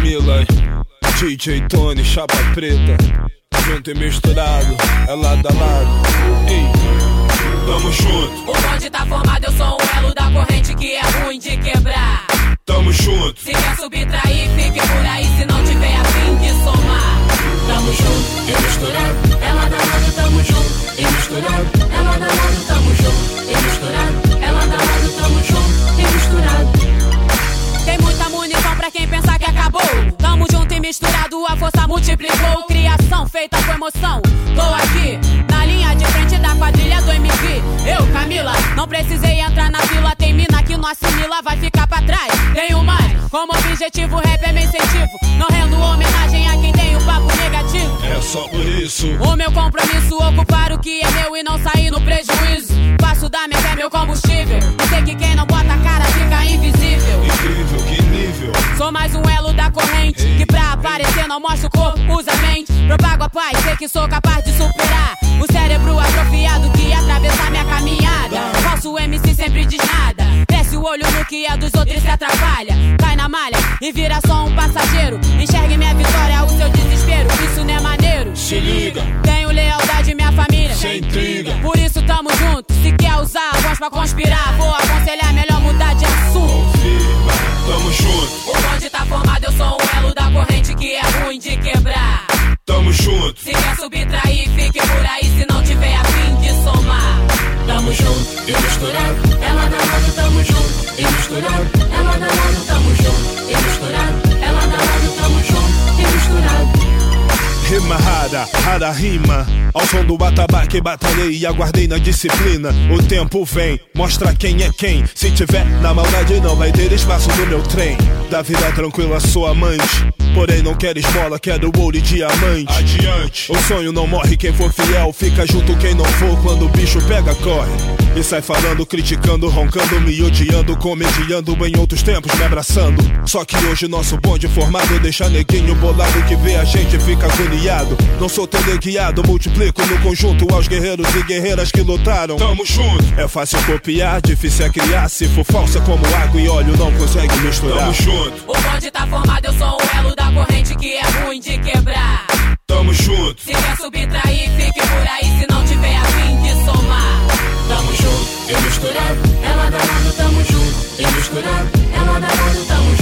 Camila, DJ Tony, chapa preta, junto e misturado, é lado a lado. Ei, tamo junto. O bonde tá formado, eu sou um elo da corrente que é ruim de quebrar. Tamo junto. Se quer subtrair, fique por aí, se não tiver a fim de somar. Tamo junto e misturado, é lado a lado, tamo junto e misturado, é lado a lado, tamo junto e misturado, é lado a lado, tamo junto e misturado. Tem muita munição pra quem pensar que acabou. Tamo junto e misturado, a força multiplicou. Criação feita com emoção. Tô aqui, na linha de frente da quadrilha do MV. Eu, Camila, não precisei entrar na fila. Tem mina que não assimila, vai ficar pra trás. Tenho mais, como objetivo, rap é meu incentivo. Não rendo homenagem a quem tem o papo negativo. É só por isso. O meu compromisso, ocupar o que é meu e não sair no prejuízo. Faço da minha fé meu combustível. Eu sei que quem não bota a cara fica invisível. Incrível, que nível. Sou mais um elo da corrente, que pra aparecer não mostra o corpo, usa a mente. Propago a paz, sei que sou capaz de superar o cérebro atrofiado que atravessa minha caminhada. Falso MC sempre diz nada, desce o olho no que é dos outros se atrapalha. Cai na malha e vira só um passageiro. Enxergue minha vitória, o seu desespero, isso não é maneiro. Se liga, tenho lealdade minha família, sem intriga. Por isso tamo junto, se quer usar a voz pra conspirar, vou aconselhar melhor mudar de assunto. Confirma, tamo junto. O bonde tá formado, eu sou um elo da corrente que é ruim de quebrar. Tamo junto. Se quer subtrair, fique por aí, se não tiver a fim de somar. Tamo junto e misturado, é lado a lado, tamo junto e misturado, é lado a lado, tamo junto e misturado, é lado a lado, tamo junto e misturado. Rima rara, rara rima. Ao som do atabaque batalhei e aguardei na disciplina. O tempo vem, mostra quem é quem. Se tiver na maldade não vai ter espaço no meu trem. Da vida tranquila sou amante, porém não quero esmola, quero ouro e diamante. Adiante. O sonho não morre, quem for fiel fica junto, quem não for quando o bicho pega corre. E sai falando, criticando, roncando, me odiando, comediando, em outros tempos me abraçando. Só que hoje nosso bonde formado deixa neguinho bolado, que vê a gente fica agoniado. Não sou teleguiado, multiplico no conjunto aos guerreiros e guerreiras que lutaram. Tamo junto. É fácil copiar, difícil é criar. Se for falsa como água e óleo não consegue misturar. Tamo junto. O bonde tá formado, eu sou um elo da corrente que é ruim de quebrar. Tamo junto. Se quer subtrair, fique por aí, se não tiver a fim de somar. Tamo junto e misturado, é lado a lado, tamo junto e misturado, é lado a lado, tamo